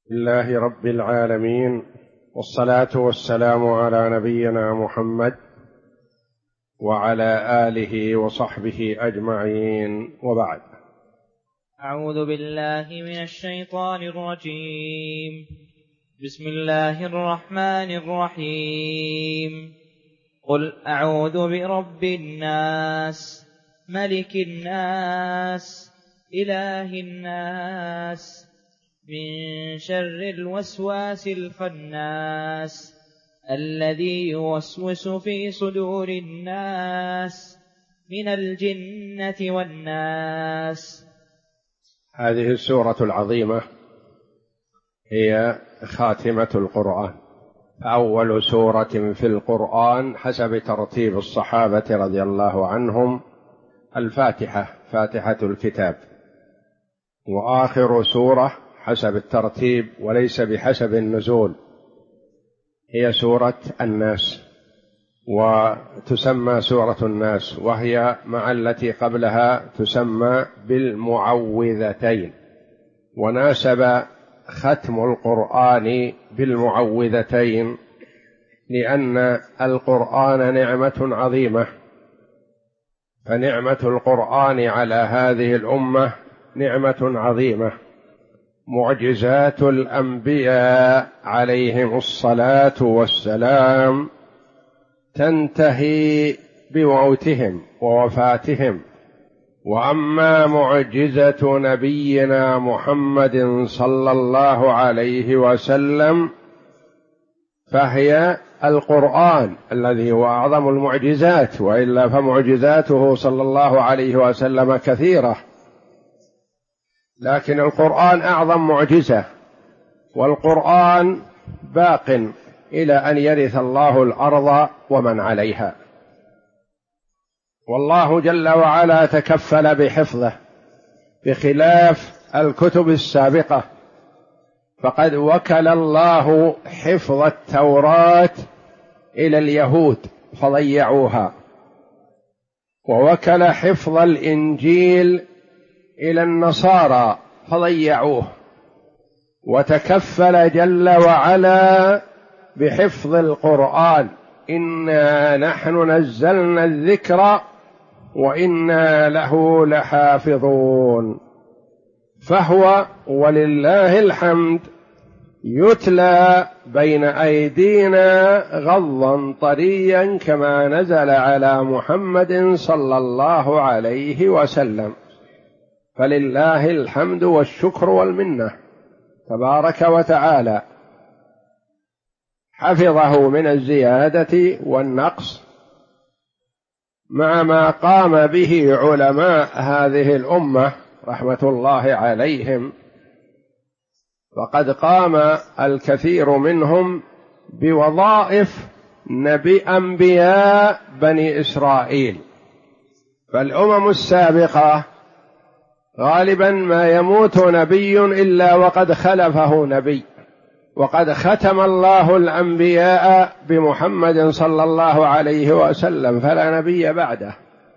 لله رب العالمين، والصلاة والسلام على نبينا محمد وعلى آله وصحبه أجمعين، وبعد. أعوذ بالله من الشيطان الرجيم. بسم الله الرحمن الرحيم. قل أعوذ برب الناس، ملك الناس، إله الناس، من شر الوسواس الخناس، الذي يوسوس في صدور الناس من الجنة والناس. هذه السورة العظيمة هي خاتمة القرآن، أول سورة في القرآن حسب ترتيب الصحابة رضي الله عنهم، الفاتحة، فاتحة الكتاب، وآخر سورة حسب الترتيب وليس بحسب النزول هي سورة الناس، وتسمى سورة الناس، وهي مع التي قبلها تسمى بالمعوذتين، وناسب ختم القرآن بالمعوذتين لأن القرآن نعمة عظيمة، فنعمة القرآن على هذه الأمة نعمة عظيمة. معجزات الأنبياء عليهم الصلاة والسلام تنتهي بموتهم ووفاتهم، وأما معجزة نبينا محمد صلى الله عليه وسلم فهي القرآن الذي هو أعظم المعجزات، وإلا فمعجزاته صلى الله عليه وسلم كثيرة، لكن القرآن أعظم معجزة، والقرآن باق إلى أن يرث الله الأرض ومن عليها، والله جل وعلا تكفل بحفظه بخلاف الكتب السابقة، فقد وكل الله حفظ التوراة إلى اليهود فضيعوها، ووكل حفظ الإنجيل إلى النصارى فضيعوه، وتكفل جل وعلا بحفظ القرآن: إنا نحن نزلنا الذكر وإنا له لحافظون. فهو ولله الحمد يتلى بين أيدينا غضا طريا كما نزل على محمد صلى الله عليه وسلم، فلله الحمد والشكر والمنة تبارك وتعالى، حفظه من الزيادة والنقص مع ما قام به علماء هذه الأمة رحمة الله عليهم، فقد قام الكثير منهم بوظائف أنبياء بني إسرائيل. فالأمم السابقة غالبا ما يموت نبي إلا وقد خلفه نبي، وقد ختم الله الأنبياء بمحمد صلى الله عليه وسلم فلا نبي بعده،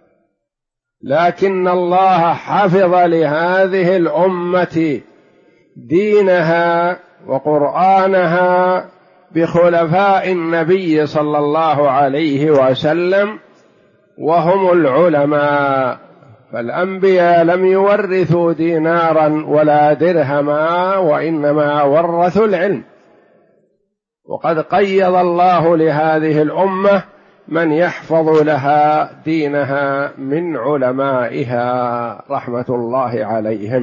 لكن الله حفظ لهذه الأمة دينها وقرآنها بخلفاء النبي صلى الله عليه وسلم وهم العلماء. فالأنبياء لم يورثوا دينارا ولا درهما، وإنما ورثوا العلم، وقد قيض الله لهذه الأمة من يحفظ لها دينها من علمائها رحمة الله عليهم.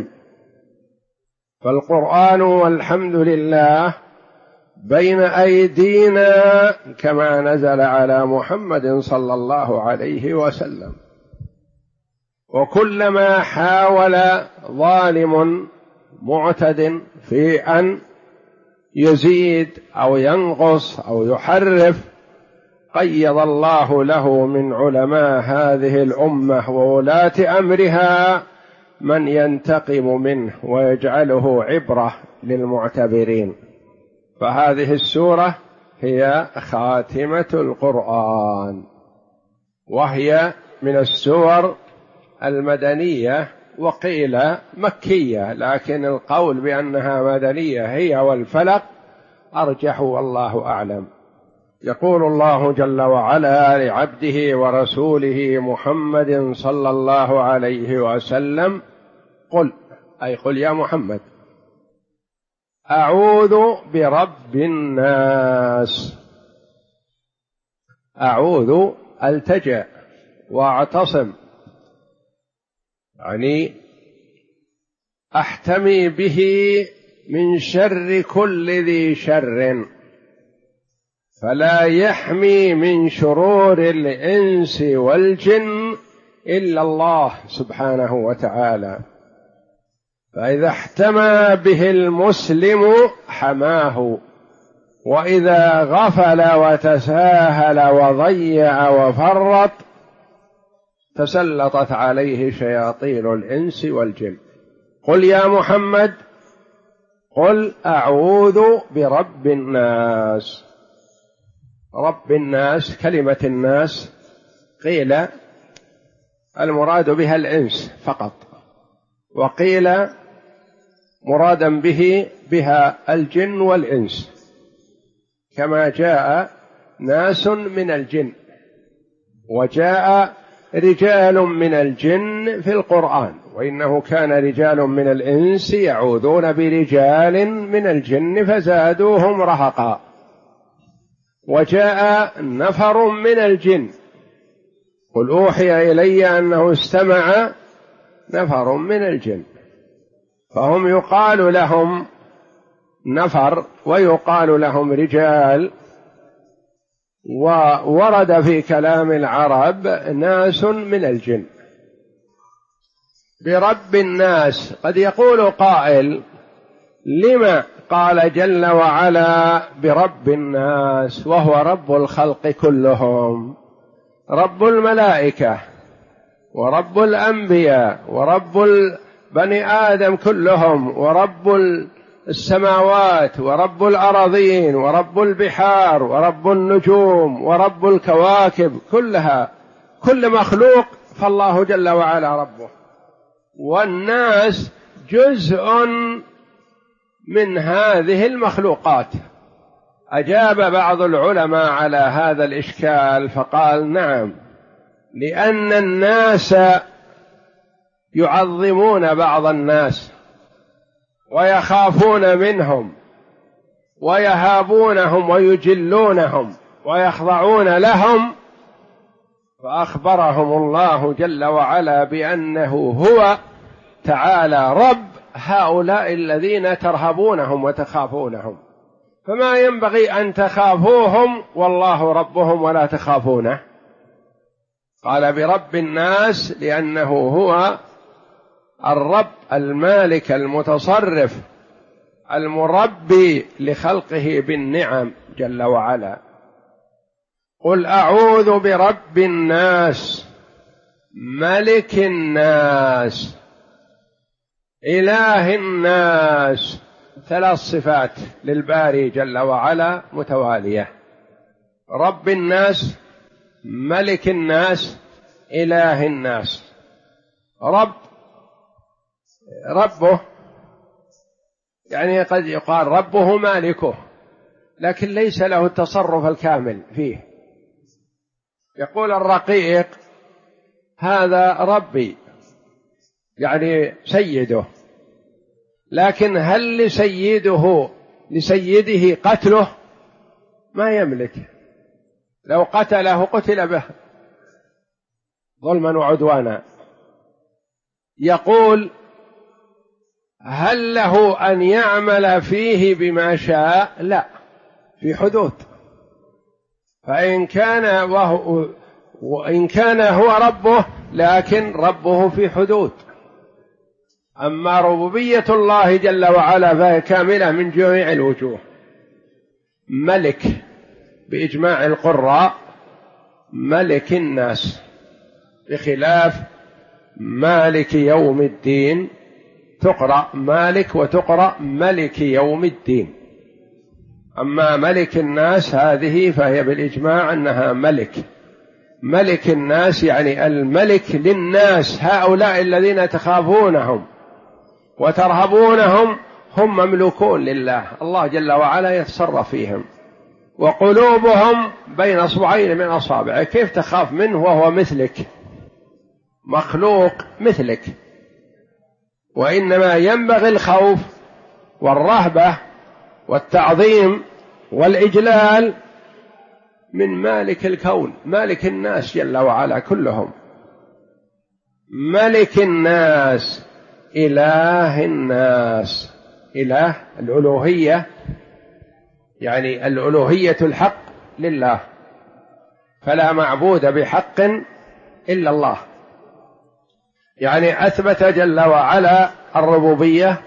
فالقرآن والحمد لله بين أيدينا كما نزل على محمد صلى الله عليه وسلم، وكلما حاول ظالم معتد في أن يزيد أو ينقص أو يحرف قيض الله له من علماء هذه الأمة وولاة أمرها من ينتقم منه ويجعله عبرة للمعتبرين. فهذه السورة هي خاتمة القرآن، وهي من السور المدنية وقيل مكية، لكن القول بأنها مدنية هي والفلق أرجح والله أعلم. يقول الله جل وعلا لعبده ورسوله محمد صلى الله عليه وسلم: قل، أي قل يا محمد، أعوذ برب الناس. أعوذ ألتجأ وأعتصم، يعني أحتمي به من شر كل ذي شر، فلا يحمي من شرور الإنس والجن إلا الله سبحانه وتعالى. فإذا احتمى به المسلم حماه، وإذا غفل وتساهل وضيع وفرط تسلطت عليه شياطين الإنس والجن. قل يا محمد، قل أعوذ برب الناس. رب الناس، كلمة الناس قيل المراد بها الإنس فقط، وقيل مرادا بها الجن والإنس، كما جاء ناس من الجن وجاء رجال من الجن في القرآن، وإنه كان رجال من الإنس يعوذون برجال من الجن فزادوهم رهقا، وجاء نفر من الجن، قل أوحي إلي أنه استمع نفر من الجن، فهم يقال لهم نفر ويقال لهم رجال. وورد في كلام العرب ناس من الجن. برب الناس، قد يقول قائل: لما قال جل وعلا برب الناس وهو رب الخلق كلهم، رب الملائكة ورب الأنبياء ورب بني آدم كلهم ورب السماوات ورب الأراضين ورب البحار ورب النجوم ورب الكواكب كلها، كل مخلوق فالله جل وعلا ربه، والناس جزء من هذه المخلوقات. أجاب بعض العلماء على هذا الإشكال فقال: نعم، لأن الناس يعظمون بعض الناس ويخافون منهم ويهابونهم ويجلونهم ويخضعون لهم، فأخبرهم الله جل وعلا بأنه هو تعالى رب هؤلاء الذين ترهبونهم وتخافونهم، فما ينبغي أن تخافوهم والله ربهم ولا تخافونه. قال برب الناس لأنه هو الرب المالك المتصرف المربي لخلقه بالنعم جل وعلا. قل أعوذ برب الناس ملك الناس إله الناس، 3 صفات للباري جل وعلا متوالية: رب الناس، ملك الناس، إله الناس. ربه يعني قد يقال ربه مالكه، لكن ليس له التصرف الكامل فيه. يقول الرقيق: هذا ربي، يعني سيده، لكن هل لسيده قتله؟ ما يملك، لو قتله قتل به ظلما وعدوانا. يقول: هل له أن يعمل فيه بما شاء؟ لا، في حدود. وإن كان هو ربه، لكن ربه في حدود. أما ربوبية الله جل وعلا فهي كاملة من جميع الوجوه. ملك بإجماع القراء ملك الناس، بخلاف مالك يوم الدين، تقرأ مالك وتقرأ ملك يوم الدين. أما ملك الناس هذه فهي بالإجماع أنها ملك، ملك الناس يعني الملك للناس، هؤلاء الذين تخافونهم وترهبونهم هم مملوكون لله، الله جل وعلا يتصرف فيهم، وقلوبهم بين اصبعين من اصابعه. كيف تخاف منه وهو مثلك، مخلوق مثلك؟ وانما ينبغي الخوف والرهبه والتعظيم والاجلال من مالك الكون، مالك الناس جل وعلا كلهم، ملك الناس، اله الناس. اله الالوهيه يعني الالوهيه الحق لله، فلا معبود بحق الا الله، يعني اثبت جل وعلا الربوبيه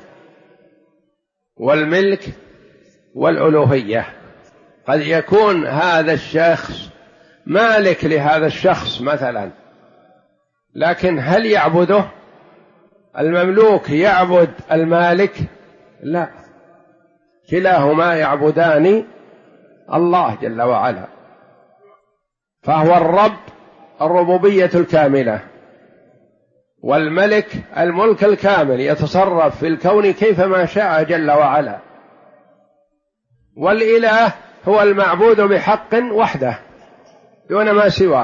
والملك والالوهيه. قد يكون هذا الشخص مالك لهذا الشخص مثلا، لكن هل يعبده؟ المملوك يعبد المالك؟ لا، كلاهما يعبدان الله جل وعلا. فهو الرب الربوبيه الكامله، والملك الملك الكامل، يتصرف في الكون كيفما شاء جل وعلا. والاله هو المعبود بحق وحده دون ما سواه،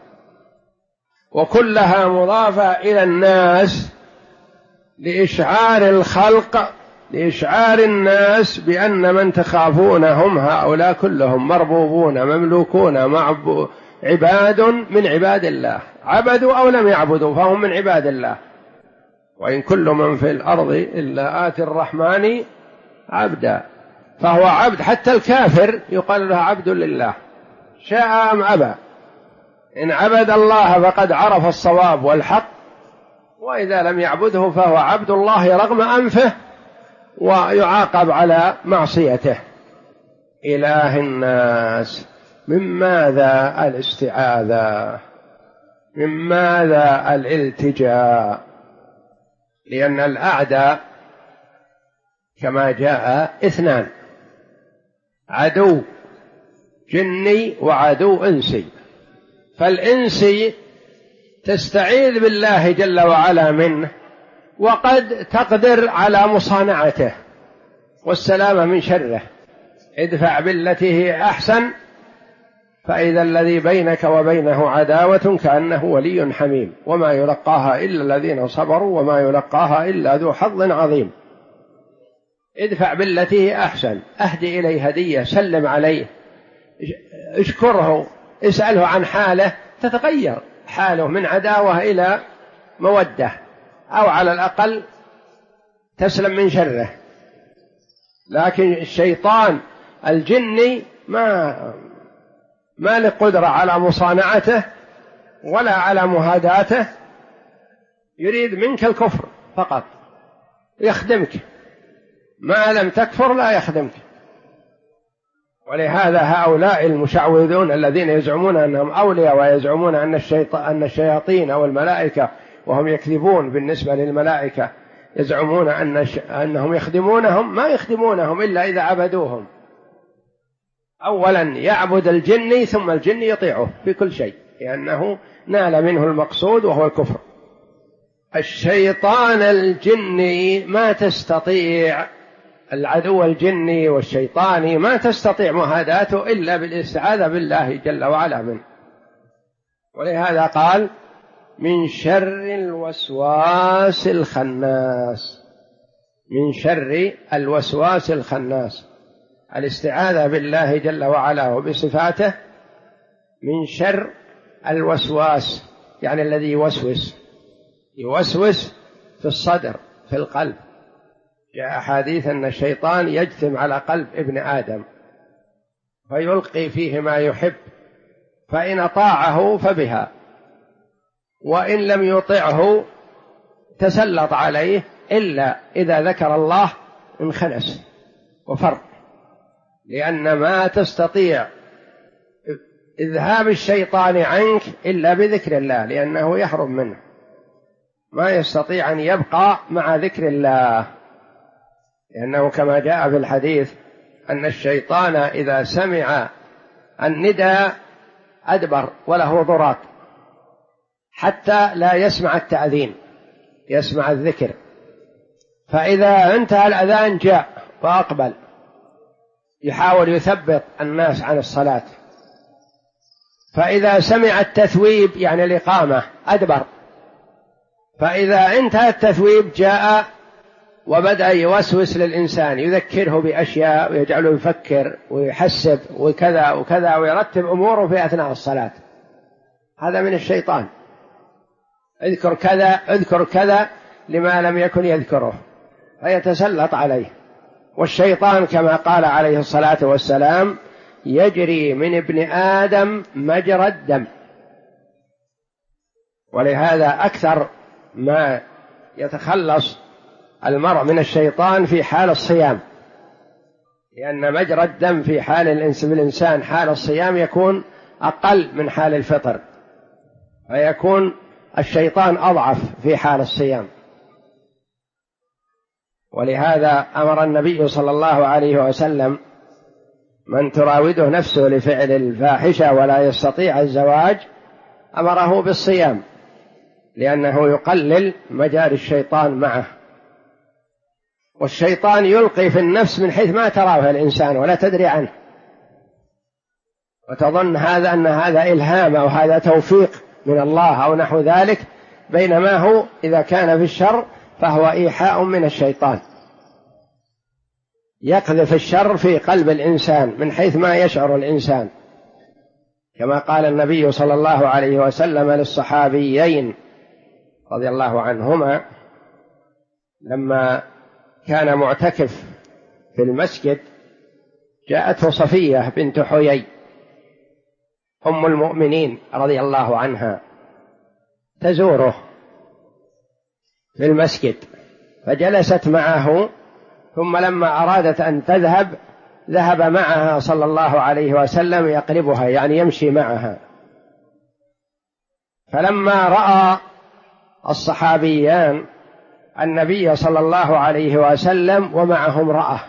وكلها مضافه الى الناس لاشعار الخلق، لاشعار الناس بان من تخافونهم هؤلاء كلهم مربوبون مملوكون عباد من عباد الله، عبدوا او لم يعبدوا فهم من عباد الله. وان كل من في الارض الا آتي الرحمن عبدا، فهو عبد، حتى الكافر يقال له عبد لله شاء ام ابى. ان عبد الله فقد عرف الصواب والحق، واذا لم يعبده فهو عبد الله رغم انفه ويعاقب على معصيته. اله الناس، من ماذا الاستعاذة؟ من ماذا الالتجاء؟ لأن الأعداء كما جاء اثنان، عدو جني وعدو إنسي. فالإنسي تستعيذ بالله جل وعلا منه، وقد تقدر على مصانعته والسلامة من شره. ادفع بالتي هي أحسن فإذا الذي بينك وبينه عداوة كأنه ولي حميم، وما يلقاها إلا الذين صبروا وما يلقاها إلا ذو حظ عظيم. ادفع بالتي هي أحسن، أهدي إليه هدية، سلم عليه، اشكره، اسأله عن حاله، تتغير حاله من عداوة إلى مودة، أو على الأقل تسلم من شره. لكن الشيطان الجني ما له قدرة على مصانعته ولا على مهاداته، يريد منك الكفر فقط، يخدمك، ما لم تكفر لا يخدمك. ولهذا هؤلاء المشعوذون الذين يزعمون أنهم أولياء ويزعمون أن الشياطين أو الملائكة، وهم يكذبون بالنسبة للملائكة، يزعمون أنهم يخدمونهم، ما يخدمونهم إلا إذا عبدوهم. أولا يعبد الجني ثم الجن يطيعه في كل شيء، لأنه نال منه المقصود وهو الكفر. الشيطان الجني ما تستطيع، العدو الجني والشيطاني ما تستطيع مهاداته إلا بالاستعاذة بالله جل وعلا منه. ولهذا قال من شر الوسواس الخناس، من شر الوسواس الخناس، الاستعاذة بالله جل وعلا وبصفاته من شر الوسواس، يعني الذي يوسوس في الصدر في القلب. جاء أحاديث أن الشيطان يجثم على قلب ابن آدم فيلقي فيه ما يحب، فإن أطاعه فبها، وإن لم يطعه تسلط عليه، إلا إذا ذكر الله انخنس وفر، لأن ما تستطيع إذهاب الشيطان عنك إلا بذكر الله، لأنه يهرب منه، ما يستطيع أن يبقى مع ذكر الله، لأنه كما جاء في الحديث أن الشيطان إذا سمع النداء أدبر وله ضراط حتى لا يسمع التأذين، يسمع الذكر. فإذا انتهى الأذان جاء وأقبل يحاول يثبط الناس عن الصلاة. فإذا سمع التثويب يعني الإقامة أدبر. فإذا انتهى التثويب جاء وبدأ يوسوس للإنسان، يذكره بأشياء ويجعله يفكر ويحسب وكذا وكذا ويرتب أموره في أثناء الصلاة. هذا من الشيطان، اذكر كذا اذكر كذا لما لم يكن يذكره، فيتسلط عليه. والشيطان كما قال عليه الصلاة والسلام يجري من ابن آدم مجرى الدم. ولهذا أكثر ما يتخلص المرء من الشيطان في حال الصيام، لأن مجرى الدم في حال الإنسان حال الصيام يكون أقل من حال الفطر، فيكون الشيطان أضعف في حال الصيام. ولهذا أمر النبي صلى الله عليه وسلم من تراوده نفسه لفعل الفاحشة ولا يستطيع الزواج أمره بالصيام، لأنه يقلل مجاري الشيطان معه. والشيطان يلقي في النفس من حيث ما تراه الإنسان ولا تدري عنه، وتظن هذا أن هذا إلهام أو هذا توفيق من الله أو نحو ذلك، بينما هو إذا كان في الشر فهو إيحاء من الشيطان، يقذف الشر في قلب الإنسان من حيث ما يشعر الإنسان، كما قال النبي صلى الله عليه وسلم للصحابيين رضي الله عنهما لما كان معتكف في المسجد، جاءته صفية بنت حيي أم المؤمنين رضي الله عنها تزوره في المسجد، فجلست معه، ثم لما أرادت أن تذهب ذهب معها صلى الله عليه وسلم يقلبها يعني يمشي معها. فلما رأى الصحابيان النبي صلى الله عليه وسلم ومعه امرأة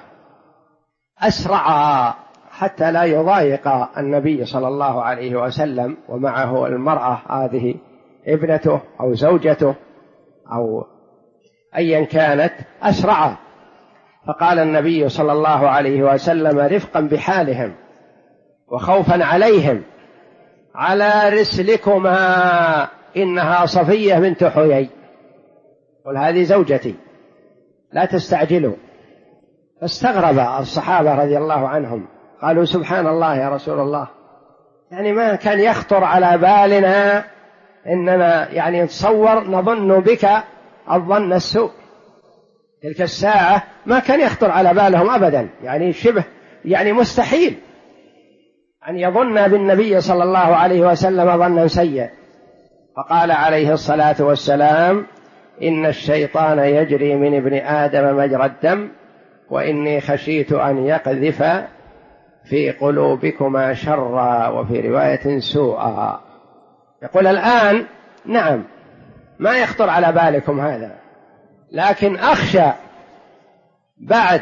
أسرعا حتى لا يضايق النبي صلى الله عليه وسلم ومعه المرأة هذه ابنته أو زوجته أو أيا كانت، أسرعا. فقال النبي صلى الله عليه وسلم رفقا بحالهم وخوفا عليهم: على رسلكما إنها صفية بنت حيي، قل هذه زوجتي لا تستعجلوا. فاستغرب الصحابة رضي الله عنهم، قالوا سبحان الله يا رسول الله، يعني ما كان يخطر على بالنا إننا يعني نتصور نظن بك الظن السوء. تلك الساعة ما كان يخطر على بالهم أبدا، يعني شبه يعني مستحيل أن يظن بالنبي صلى الله عليه وسلم ظنا سيئا. فقال عليه الصلاة والسلام: إن الشيطان يجري من ابن آدم مجرى الدم، وإني خشيت أن يقذف في قلوبكما شرا، وفي رواية سوءا. يقول الآن نعم ما يخطر على بالكم هذا، لكن أخشى بعد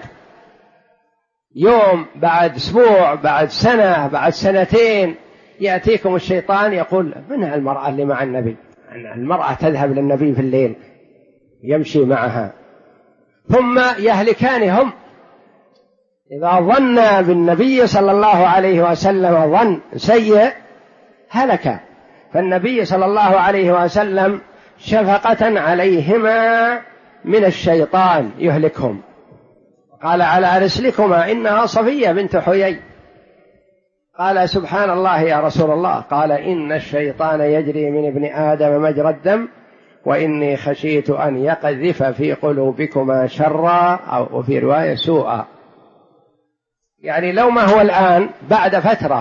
يوم، بعد أسبوع، بعد سنة، بعد سنتين يأتيكم الشيطان يقول: من المرأة اللي مع النبي؟ المرأة تذهب للنبي في الليل يمشي معها، ثم يهلكان هم. إذا ظن بالنبي صلى الله عليه وسلم ظن سيء هلك. فالنبي صلى الله عليه وسلم شفقة عليهما من الشيطان يهلكهم قال: على رسلكما إنها صفية بنت حيي. قال: سبحان الله يا رسول الله. قال: إن الشيطان يجري من ابن آدم مجرى الدم، وإني خشيت أن يقذف في قلوبكما شرا، أو في رواية سوءا. يعني لو ما هو الآن بعد فترة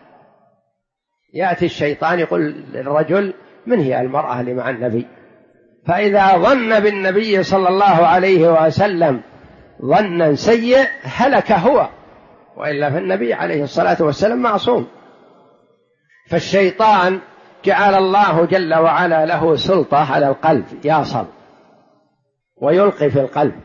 يأتي الشيطان يقول للرجل: من هي المرأة اللي مع النبي؟ فإذا ظن بالنبي صلى الله عليه وسلم ظنا سيء هلك هو، وإلا فالنبي عليه الصلاة والسلام معصوم. فالشيطان جعل الله جل وعلا له سلطة على القلب، يصل ويلقي في القلب،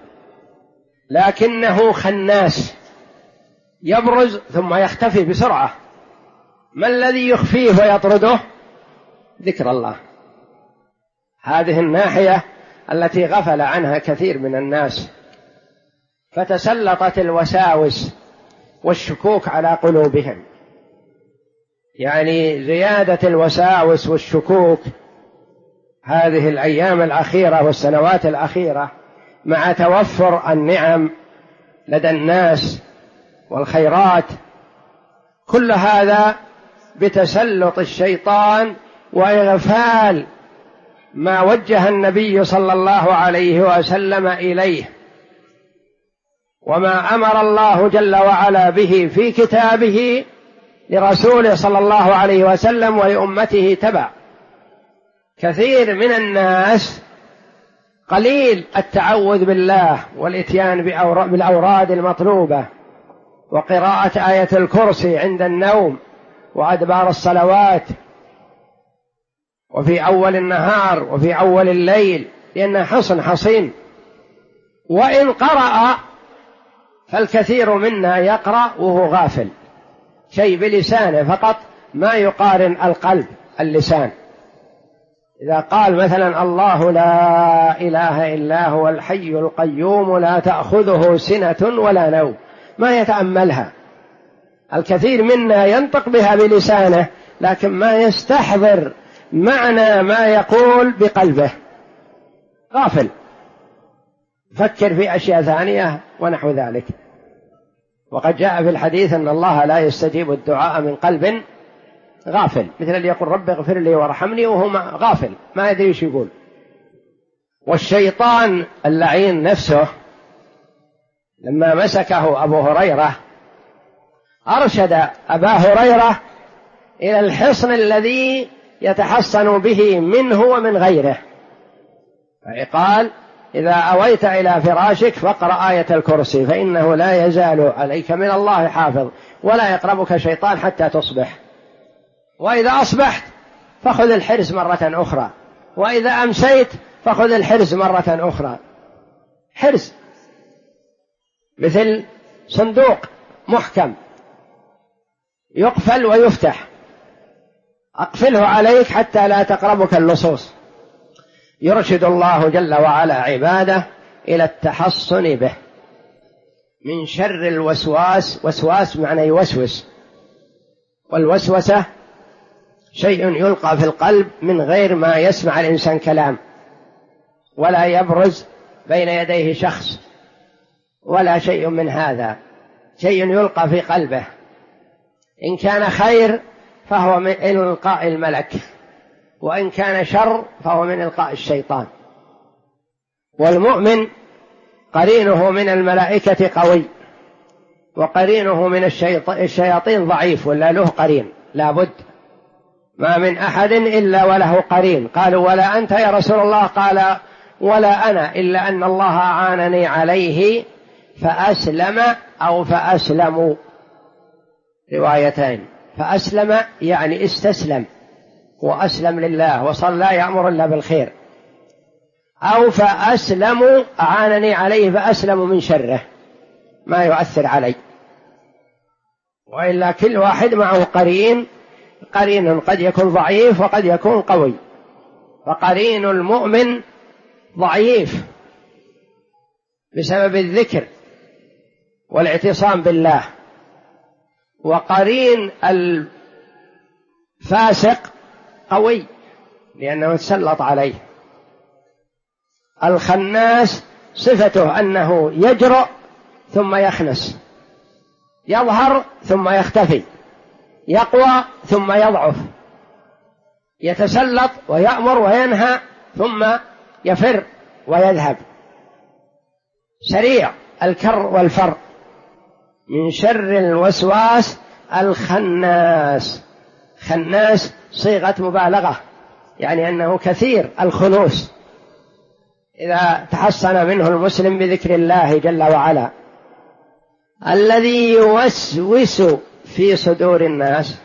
لكنه خناس، يبرز ثم يختفي بسرعة، ما الذي يخفيه ويطرده؟ ذكر الله. هذه الناحية التي غفل عنها كثير من الناس، فتسلطت الوساوس والشكوك على قلوبهم، يعني زيادة الوساوس والشكوك هذه الأيام الأخيرة والسنوات الأخيرة، مع توفر النعم لدى الناس والخيرات، كل هذا بتسلط الشيطان وإغفال ما وجه النبي صلى الله عليه وسلم إليه، وما أمر الله جل وعلا به في كتابه لرسوله صلى الله عليه وسلم ولأمته تبع. كثير من الناس قليل التعوذ بالله والإتيان بالأوراد المطلوبة وقراءة آية الكرسي عند النوم وأدبار الصلوات وفي أول النهار وفي أول الليل، لأنها حصن حصين. وإن قرأ فالكثير منا يقرأ وهو غافل، شيء بلسانه فقط، ما يقارن القلب اللسان. إذا قال مثلا الله لا إله إلا هو الحي القيوم لا تأخذه سنة ولا نوم، ما يتأملها. الكثير منا ينطق بها بلسانه لكن ما يستحضر معنى ما يقول بقلبه، غافل، فكر في أشياء ثانية ونحو ذلك. وقد جاء في الحديث أن الله لا يستجيب الدعاء من قلب غافل، مثل اللي يقول رب اغفر لي وارحمني وهو غافل ما يدري ايش يقول. والشيطان اللعين نفسه لما مسكه أبو هريرة أرشد أبا هريرة إلى الحصن الذي يتحصن به منه ومن غيره، فقال إذا أويت إلى فراشك فاقرأ آية الكرسي فإنه لا يزال عليك من الله حافظ ولا يقربك شيطان حتى تصبح، وإذا أصبحت فخذ الحرز مرة أخرى، وإذا أمسيت فخذ الحرز مرة أخرى. حرز مثل صندوق محكم يقفل ويفتح، أقفله عليك حتى لا تقربك اللصوص. يرشد الله جل وعلا عباده إلى التحصن به من شر الوسواس. وسواس معنى يوسوس، والوسوسة شيء يلقى في القلب من غير ما يسمع الإنسان كلام، ولا يبرز بين يديه شخص ولا شيء من هذا، شيء يلقى في قلبه. إن كان خير فهو من إلقاء الملك، وإن كان شر فهو من إلقاء الشيطان. والمؤمن قرينه من الملائكة قوي، وقرينه من الشياطين ضعيف، ولا له قرين لا بد. ما من أحد إلا وله قرين. قالوا ولا أنت يا رسول الله؟ قال ولا أنا، إلا أن الله أعانني عليه فأسلم أو فأسلموا، روايتين. فأسلم يعني استسلم وأسلم لله وصار لا يأمر إلا بالخير، أو فأسلموا أعانني عليه فأسلموا من شره ما يؤثر علي. وإلا كل واحد معه قرين، قرين قد يكون ضعيف وقد يكون قوي. فقرين المؤمن ضعيف بسبب الذكر والاعتصام بالله، وقرين الفاسق قوي لأنه تسلط عليه. الخناس صفته أنه يجرؤ ثم يخنس، يظهر ثم يختفي، يقوى ثم يضعف، يتسلط ويأمر وينهى ثم يفر ويذهب، سريع الكر والفر. من شر الوسواس الخناس. خناس صيغة مبالغة، يعني أنه كثير الخنوس. إذا تحصن منه المسلم بذكر الله جل وعلا الذي يوسوس في صدور الناس.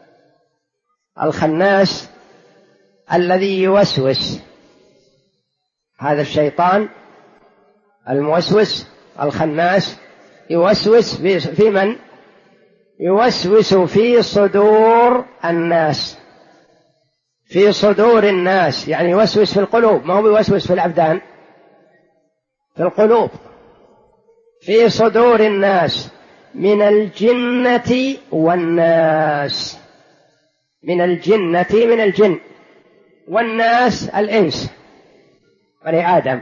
الخناس الذي يوسوس، هذا الشيطان الموسوس الخناس يوسوس في من؟ يوسوس في صدور الناس، في صدور الناس، يعني يوسوس في القلوب، ما هو يوسوس في الأبدان، في القلوب، في صدور الناس من الجنة والناس، من الجنة من الجن، والناس الإنس بني آدم.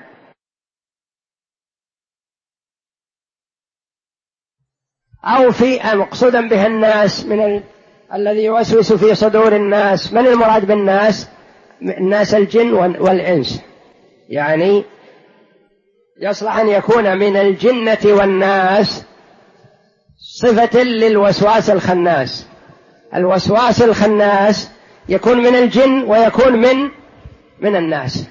أو في مقصودا بها الناس من الذي يوسوس في صدور الناس. من المراد بالناس؟ الناس الجن والإنس، يعني يصلح أن يكون من الجنة والناس صفة للوسواس الخناس. الوسواس الخناس يكون من الجن ويكون من الناس،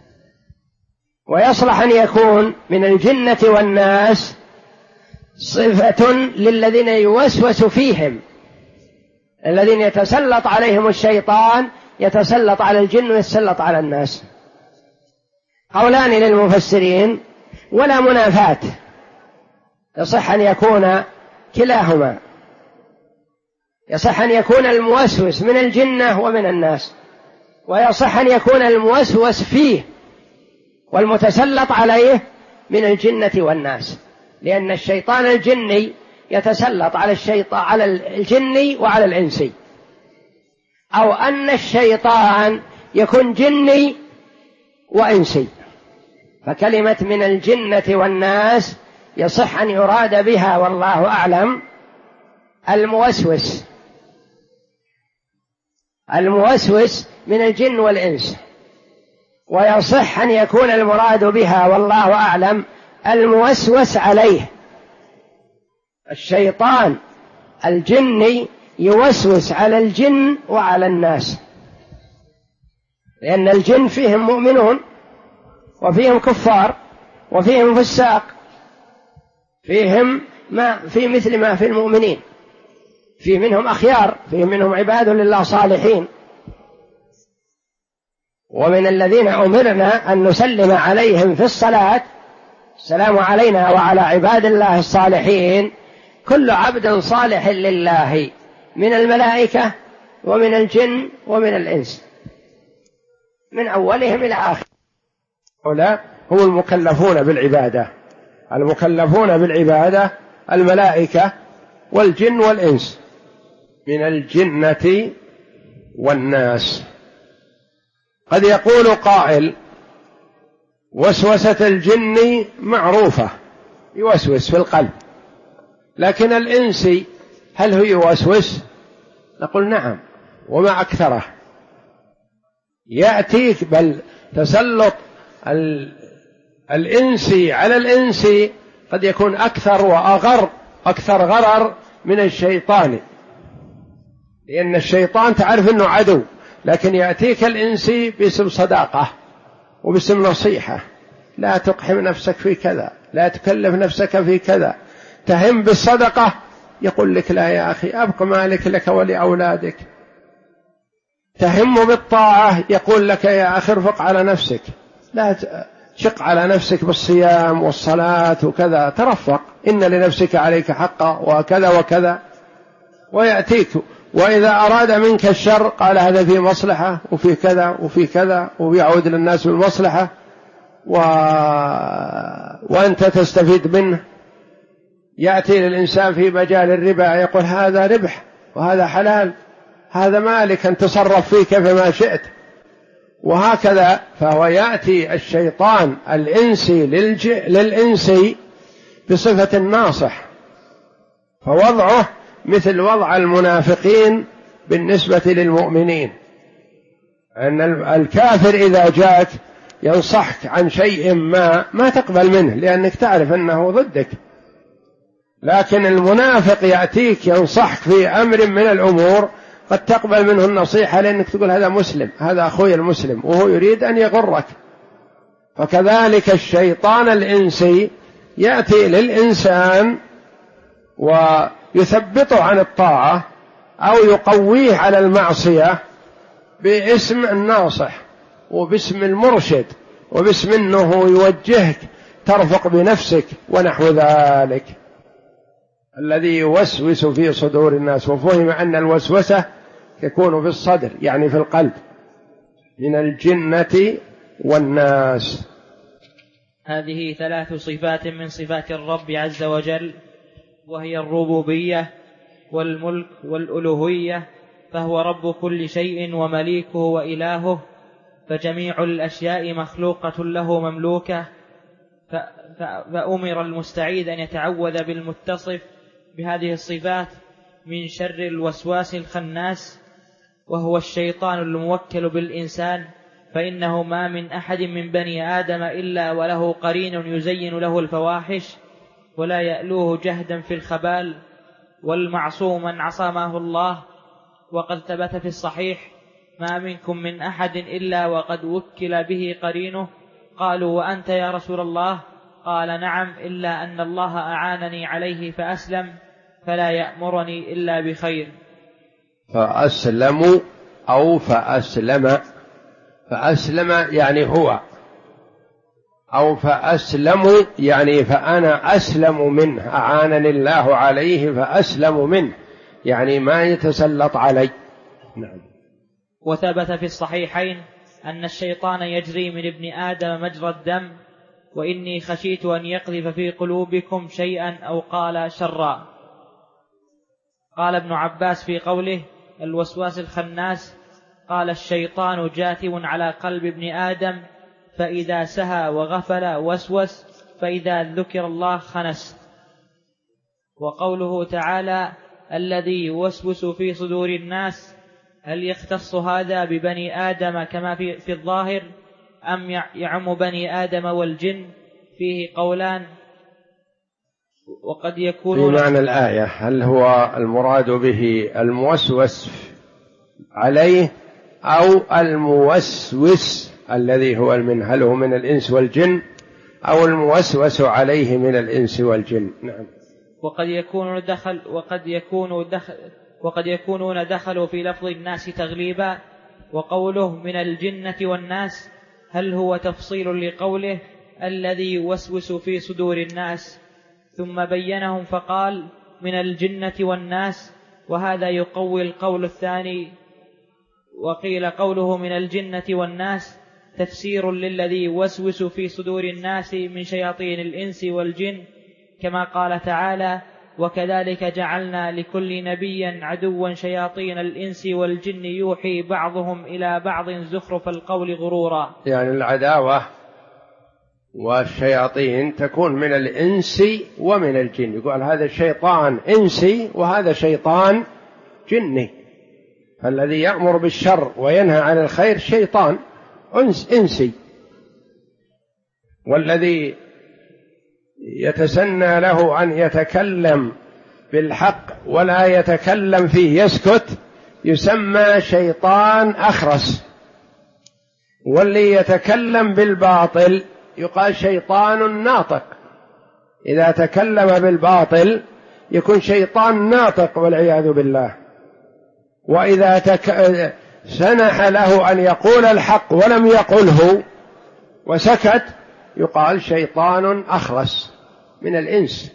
ويصلح أن يكون من الجنة والناس صفة للذين يوسوس فيهم، الذين يتسلط عليهم الشيطان، يتسلط على الجن ويتسلط على الناس. قولان للمفسرين ولا منافاة، يصح أن يكون كلاهما، يصح أن يكون الموسوس من الجنة ومن الناس، ويصح أن يكون الموسوس فيه والمتسلط عليه من الجنة والناس، لأن الشيطان الجني يتسلط على الجني وعلى الإنسي، أو أن الشيطان يكون جني وإنسي. فكلمة من الجنة والناس يصح أن يراد بها والله أعلم الموسوس من الجن والإنس، ويصح أن يكون المراد بها والله أعلم الموسوس عليه. الشيطان الجني يوسوس على الجن وعلى الناس، لأن الجن فيهم مؤمنون وفيهم كفار وفيهم فساق، فيهم في مثل ما في المؤمنين، في منهم أخيار، في منهم عباد لله صالحين. ومن الذين أمرنا أن نسلم عليهم في الصلاة السلام علينا وعلى عباد الله الصالحين كل عبد صالح لله من الملائكة ومن الجن ومن الإنس، من أولهم إلى آخر. هؤلاء هم المكلفون بالعبادة، المكلفون بالعبادة الملائكة والجن والإنس، من الجنة والناس. قد يقول قائل وسوسة الجن معروفة، يوسوس في القلب، لكن الإنسي هل هو يوسوس؟ نقول نعم، وما أكثره. يأتيك بل تسلط الإنسي على الإنسي قد يكون أكثر وأغر، أكثر غرر من الشيطان، لأن الشيطان تعرف أنه عدو، لكن يأتيك الإنسي باسم صداقة وباسم نصيحة، لا تقحم نفسك في كذا، لا تكلف نفسك في كذا، تهم بالصدقة يقول لك لا يا أخي أبق مالك لك ولأولادك، تهم بالطاعة يقول لك يا أخي ارفق على نفسك، لا تشق على نفسك بالصيام والصلاة وكذا، ترفق، إن لنفسك عليك حقا وكذا وكذا، ويأتيك. وإذا أراد منك الشر قال هذا فيه مصلحة وفيه كذا وفيه كذا، ويعود للناس بالمصلحة وأنت تستفيد منه. يأتي للإنسان في مجال الربا يقول هذا ربح وهذا حلال، هذا مالك أن تصرف فيه كيفما شئت، وهكذا. فهو يأتي الشيطان الإنسي للإنسي بصفة الناصح، فوضعه مثل وضع المنافقين بالنسبة للمؤمنين، أن الكافر إذا جاءك ينصحك عن شيء ما تقبل منه لأنك تعرف أنه ضدك، لكن المنافق يأتيك ينصحك في أمر من الأمور قد تقبل منه النصيحة لأنك تقول هذا مسلم، هذا أخوي المسلم، وهو يريد أن يغرك. فكذلك الشيطان الإنسي يأتي للإنسان ويثبطه عن الطاعة أو يقويه على المعصية باسم الناصح وباسم المرشد وباسم أنه يوجهك ترفق بنفسك ونحو ذلك. الذي يوسوس في صدور الناس. وفهم أن الوسوسة تكون في الصدر يعني في القلب، من الجنة والناس. هذه 3 صفات من صفات الرب عز وجل، وهي الربوبية والملك والألوهية، فهو رب كل شيء ومليكه وإلهه، فجميع الأشياء مخلوقة له مملوكة. فأمر المستعيذ أن يتعوذ بالمتصف بهذه الصفات من شر الوسواس الخناس، وهو الشيطان الموكل بالإنسان، فإنه ما من أحد من بني آدم إلا وله قرين يزين له الفواحش ولا يألوه جهدا في الخبال، والمعصوم من عصمه الله. وقد ثبت في الصحيح: ما منكم من أحد إلا وقد وكل به قرينه. قالوا: وأنت يا رسول الله؟ قال: نعم، إلا أن الله أعانني عليه فأسلم، فلا يأمرني إلا بخير. فأسلموا أو فأسلم، فأسلم يعني هو، أو فأسلموا يعني فأنا أسلم منه، أعانني الله عليه فأسلم منه، يعني ما يتسلط علي. نعم. وثبت في الصحيحين أن الشيطان يجري من ابن آدم مجرى الدم، وإني خشيت أن يقذف في قلوبكم شيئا أو قال شرا. قال ابن عباس في قوله الوسواس الخناس: قال الشيطان جاثم على قلب ابن آدم، فإذا سهى وغفل وسوس، فإذا ذكر الله خنس. وقوله تعالى: الذي يوسوس في صدور الناس، هل يختص هذا ببني آدم كما في الظاهر، أم يعم بني آدم والجن؟ فيه قولان، وقد يكون في معنى الآية هل هو المراد به الموسوس عليه أو الموسوس الذي هو هل هو من الإنس والجن أو الموسوس عليه من الإنس والجن. نعم. وقد يكونون دخلوا في لفظ الناس تغليبا. وقوله من الجنة والناس، هل هو تفصيل لقوله الذي يوسوس في صدور الناس، ثم بينهم فقال من الجنة والناس، وهذا يقوي القول الثاني. وقيل قوله من الجنة والناس تفسير للذي يوسوس في صدور الناس من شياطين الإنس والجن، كما قال تعالى: وكذلك جعلنا لكل نبي عدوا شياطين الإنس والجن يوحي بعضهم إلى بعض زخرف القول غرورا. يعني العداوة والشياطين تكون من الإنس ومن الجن، يقول هذا شيطان إنسي وهذا شيطان جني، فالذي يأمر بالشر وينهى عن الخير شيطان إنسي، والذي يتسنى له أن يتكلم بالحق ولا يتكلم فيه يسكت يسمى شيطان أخرس، واللي يتكلم بالباطل يقال شيطان ناطق. إذا تكلم بالباطل يكون شيطان ناطق والعياذ بالله. وإذا سنح له أن يقول الحق ولم يقله وسكت يقال شيطان أخرس من الإنس.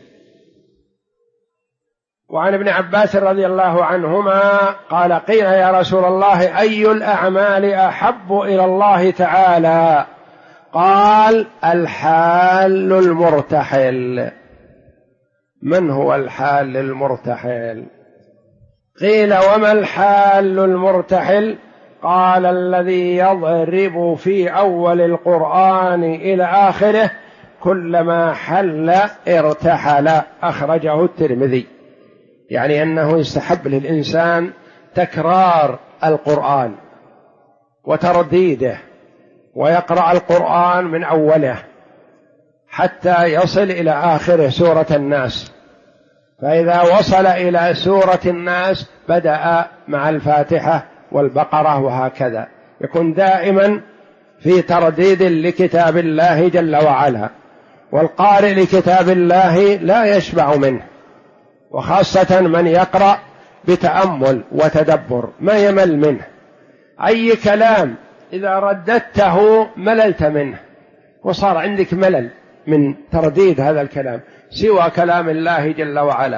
وعن ابن عباس رضي الله عنهما قال: قيل يا رسول الله أي الأعمال أحب إلى الله تعالى؟ قال: الحال المرتحل. من هو الحال المرتحل؟ قيل: وما الحال المرتحل؟ قال: الذي يضرب في أول القرآن إلى آخره كلما حل ارتحل. أخرجه الترمذي. يعني أنه يستحب للإنسان تكرار القرآن وترديده، ويقرأ القرآن من أوله حتى يصل إلى آخره سورة الناس، فإذا وصل إلى سورة الناس بدأ مع الفاتحة والبقرة، وهكذا يكون دائما في ترديد لكتاب الله جل وعلا. والقارئ لكتاب الله لا يشبع منه، وخاصة من يقرأ بتأمل وتدبر ما يمل منه. أي كلام إذا رددته مللت منه وصار عندك ملل من ترديد هذا الكلام، سوى كلام الله جل وعلا.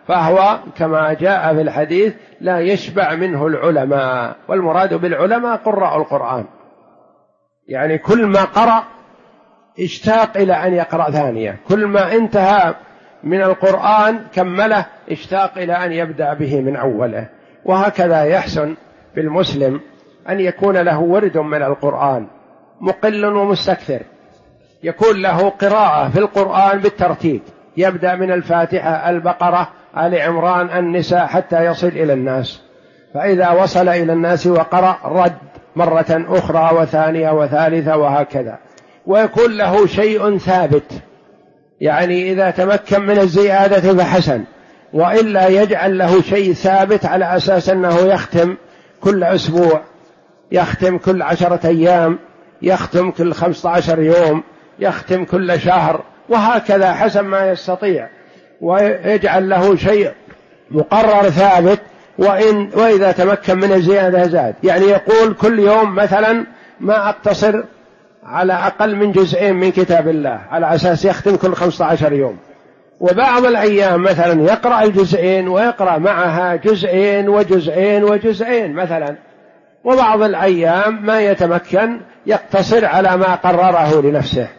فهو كما جاء في الحديث لا يشبع منه العلماء، والمراد بالعلماء قراء القرآن، يعني كل ما قرأ اشتاق إلى أن يقرأ ثانية، كل ما انتهى من القرآن كمله اشتاق إلى أن يبدأ به من أوله. وهكذا يحسن بالمسلم أن يكون له ورد من القرآن مقل ومستكثر، يكون له قراءة في القرآن بالترتيب، يبدأ من الفاتحة، البقرة، آل عمران، النساء، حتى يصل إلى الناس، فإذا وصل إلى الناس وقرأ رد مرة أخرى وثانية وثالثة وهكذا. ويكون له شيء ثابت، يعني إذا تمكن من الزيادة فحسن، وإلا يجعل له شيء ثابت على أساس أنه يختم كل أسبوع، يختم كل 10 أيام، يختم كل 15 يوم، يختم كل شهر، وهكذا حسب ما يستطيع، ويجعل له شيء مقرر ثابت. وإذا تمكن من الزيادة زاد، يعني يقول كل يوم مثلا ما أقتصر على أقل من جزئين من كتاب الله، على أساس يختم كل 15 يوم. وبعض الأيام مثلا يقرأ الجزئين ويقرأ معها جزئين وجزئين وجزئين مثلا، وبعض الأيام ما يتمكن يقتصر على ما قرره لنفسه.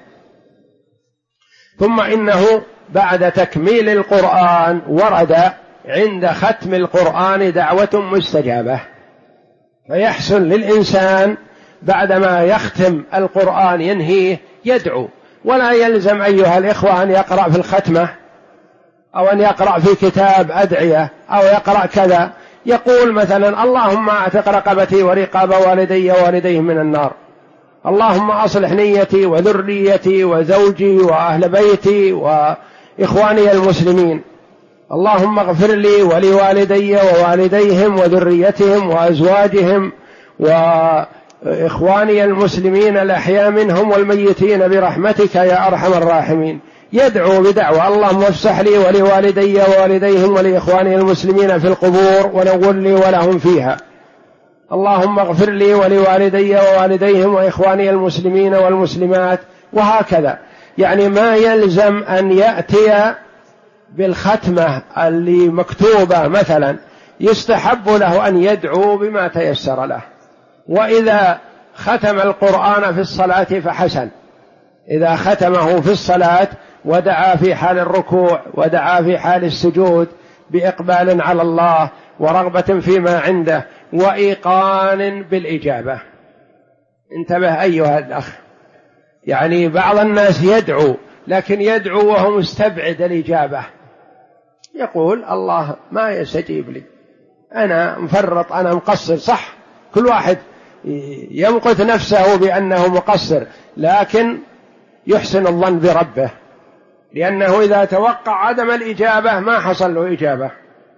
ثم إنه بعد تكميل القرآن ورد عند ختم القرآن دعوة مستجابة، فيحسن للإنسان بعدما يختم القرآن ينهيه يدعو، ولا يلزم أيها الإخوة أن يقرأ في الختمة أو أن يقرأ في كتاب أدعية أو يقرأ كذا، يقول مثلا اللهم أعتق رقبتي ورقاب والدي ووالديهم من النار، اللهم أصلح نيتي وذريتي وزوجي وأهل بيتي وإخواني المسلمين، اللهم اغفر لي ولوالدي ووالديهم وذريتهم وأزواجهم وإخواني المسلمين الأحياء منهم والميتين برحمتك يا أرحم الراحمين. يدعو بدعوة اللهم افسح لي ولوالدي ووالديهم ولإخواني المسلمين في القبور ونور لي ولهم فيها، اللهم اغفر لي ولوالدي ووالديهم وإخواني المسلمين والمسلمات، وهكذا. يعني ما يلزم أن يأتي بالختمة اللي مكتوبة مثلا، يستحب له أن يدعو بما تيسر له. وإذا ختم القرآن في الصلاة فحسن، إذا ختمه في الصلاة ودعا في حال الركوع ودعا في حال السجود بإقبال على الله ورغبة فيما عنده وإيقان بالإجابة. انتبه أيها الأخ، يعني بعض الناس يدعو لكن يدعو وهو مستبعد الإجابة، يقول الله ما يستجيب لي، أنا مفرط، أنا مقصر. صح، كل واحد يمقت نفسه بأنه مقصر، لكن يحسن الظن بربه، لأنه إذا توقع عدم الإجابة ما حصل له إجابة،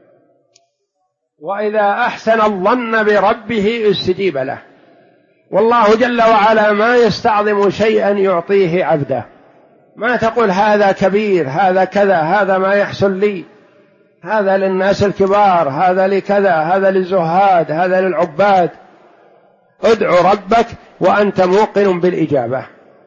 وإذا أحسن الظن بربه استجيب له. والله جل وعلا ما يستعظم شيئا يعطيه عبده، ما تقول هذا كبير، هذا كذا، هذا ما يحصل لي، هذا للناس الكبار، هذا لكذا، هذا للزهاد، هذا للعباد. ادعو ربك وأنت موقن بالإجابة،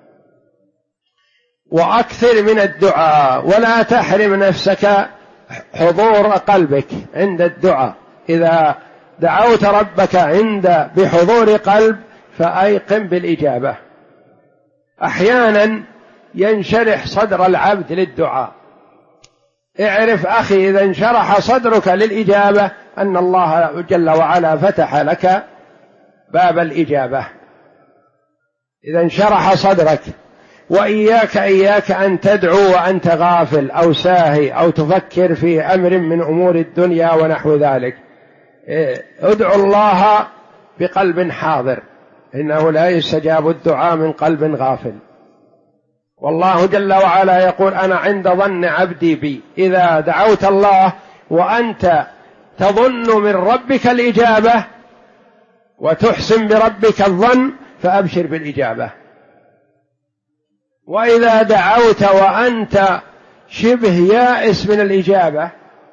وأكثر من الدعاء، ولا تحرم نفسك حضور قلبك عند الدعاء. إذا دعوت ربك بحضور قلب فأيقن بالإجابة. أحيانا ينشرح صدر العبد للدعاء، اعرف أخي إذا انشرح صدرك للإجابة أن الله جل وعلا فتح لك باب الإجابة، إذا انشرح صدرك. وإياك أن تدعو وأنت غافل أو ساهي أو تفكر في أمر من أمور الدنيا ونحو ذلك، ادعو الله بقلب حاضر، إنه لا يستجاب الدعاء من قلب غافل. والله جل وعلا يقول أنا عند ظن عبدي بي، إذا دعوت الله وأنت تظن من ربك الإجابة وتحسن بربك الظن فأبشر بالإجابة. وإذا دعوت وأنت شبه يائس من الإجابة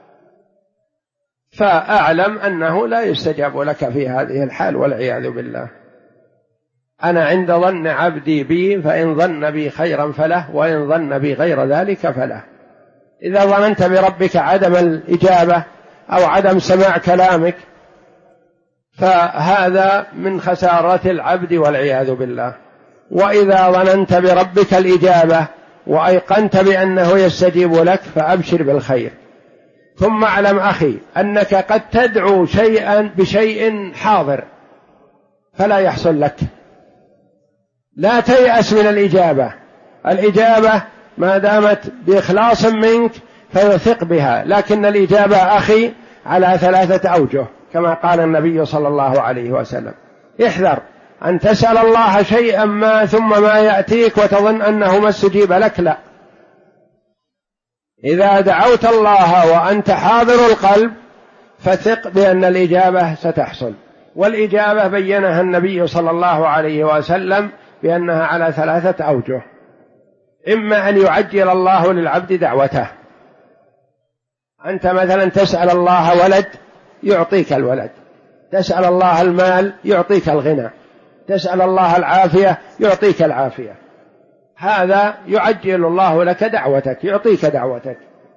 فأعلم أنه لا يستجاب لك في هذه الحال والعياذ بالله. أنا عند ظن عبدي بي، فإن ظن بي خيرا فله، وإن ظن بي غير ذلك فله. إذا ظننت بربك عدم الإجابة أو عدم سماع كلامك فهذا من خسارة العبد والعياذ بالله. وإذا ظننت بربك الإجابة وأيقنت بأنه يستجيب لك فأبشر بالخير. ثم اعلم أخي أنك قد تدعو شيئا بشيء حاضر فلا يحصل لك، لا تيأس من الإجابة. الإجابة ما دامت بإخلاص منك فيثق بها، لكن الإجابة أخي على 3 أوجه كما قال النبي صلى الله عليه وسلم: احذر أن تسأل الله شيئا ما ثم ما يأتيك وتظن أنه ما استجيب لك، لا، إذا دعوت الله وأنت حاضر القلب فثق بأن الإجابة ستحصل. والإجابة بينها النبي صلى الله عليه وسلم بأنها على 3 أوجه: إما أن يعجل الله للعبد دعوته، أنت مثلا تسأل الله ولد يعطيك الولد، تسأل الله المال يعطيك الغنى، تسأل الله العافية يعطيك العافية، هذا يعجل الله لك دعوتك، يعطيك دعوتك.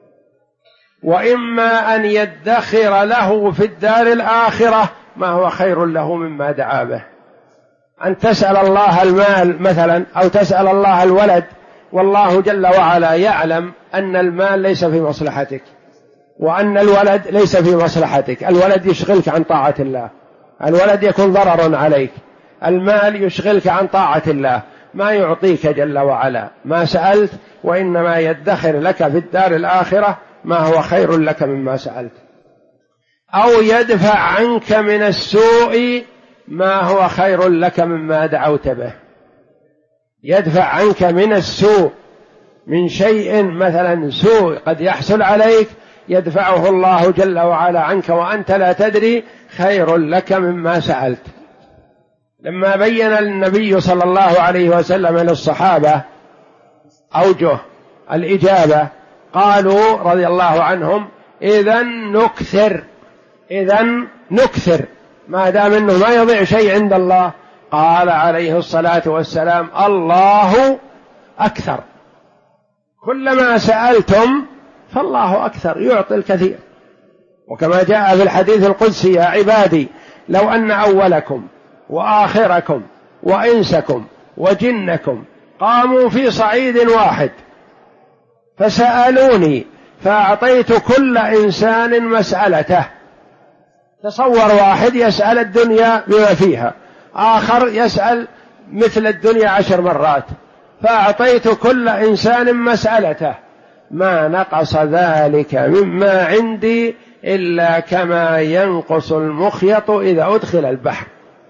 وإما أن يدخر له في الدار الآخرة ما هو خير له مما دعا به، أن تسأل الله المال مثلا أو تسأل الله الولد والله جل وعلا يعلم أن المال ليس في مصلحتك وأن الولد ليس في مصلحتك، الولد يشغلك عن طاعة الله، الولد يكون ضرر عليك، المال يشغلك عن طاعة الله، ما يعطيك جل وعلا ما سألت، وإنما يدخر لك في الدار الآخرة ما هو خير لك مما سألت. أو يدفع عنك من السوء ما هو خير لك مما دعوت به، يدفع عنك من السوء، من شيء مثلا سوء قد يحصل عليك يدفعه الله جل وعلا عنك وأنت لا تدري، خير لك مما سألت. لما بين النبي صلى الله عليه وسلم للصحابة أوجه الإجابة قالوا رضي الله عنهم: إذن نكثر ما دام أنه ما يضيع شيء عند الله. قال عليه الصلاة والسلام: الله أكثر، كلما سألتم فالله أكثر يعطي الكثير. وكما جاء في الحديث القدسي: يا عبادي لو أن أولكم وآخركم وإنسكم وجنكم قاموا في صعيد واحد فسألوني فأعطيت كل إنسان مسألته. تصور واحد يسأل الدنيا بما فيها، آخر يسأل مثل الدنيا 10 مرات، فأعطيت كل إنسان مسألته، ما نقص ذلك مما عندي إلا كما ينقص المخيط إذا أدخل البحر.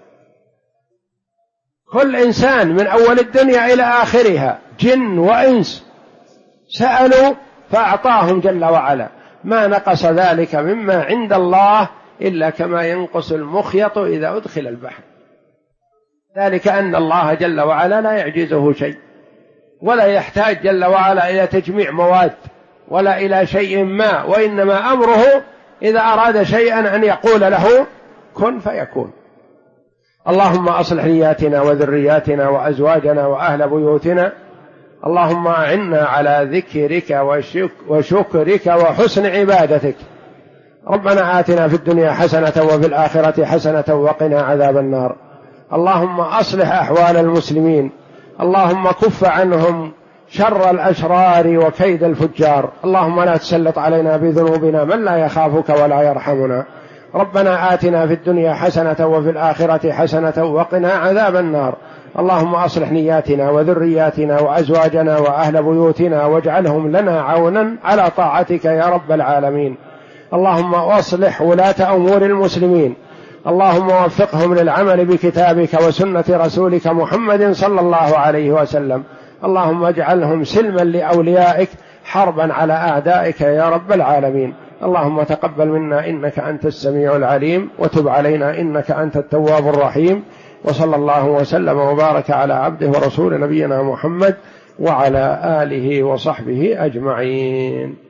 كل إنسان من أول الدنيا إلى آخرها جن وإنس سألوا فأعطاهم جل وعلا، ما نقص ذلك مما عند الله إلا كما ينقص المخيط إذا أدخل البحر. ذلك أن الله جل وعلا لا يعجزه شيء، ولا يحتاج جل وعلا إلى تجميع مواد ولا إلى شيء ما، وإنما أمره إذا أراد شيئا أن يقول له كن فيكون. اللهم أصلح نياتنا وذرياتنا وأزواجنا وأهل بيوتنا، اللهم أعنا على ذكرك وشكرك وحسن عبادتك. ربنا آتنا في الدنيا حسنة وفي الآخرة حسنة وقنا عذاب النار. اللهم أصلح أحوال المسلمين، اللهم كف عنهم شر الأشرار وكيد الفجار، اللهم لا تسلط علينا بذنوبنا من لا يخافك ولا يرحمنا. ربنا آتنا في الدنيا حسنة وفي الآخرة حسنة وقنا عذاب النار. اللهم أصلح نياتنا وذرياتنا وأزواجنا وأهل بيوتنا واجعلهم لنا عونا على طاعتك يا رب العالمين. اللهم أصلح ولاة أمور المسلمين، اللهم وفقهم للعمل بكتابك وسنة رسولك محمد صلى الله عليه وسلم. اللهم اجعلهم سلما لأوليائك حربا على أعدائك يا رب العالمين. اللهم تقبل منا إنك أنت السميع العليم، وتب علينا إنك أنت التواب الرحيم. وصلى الله وسلم وبارك على عبده ورسول نبينا محمد وعلى آله وصحبه أجمعين.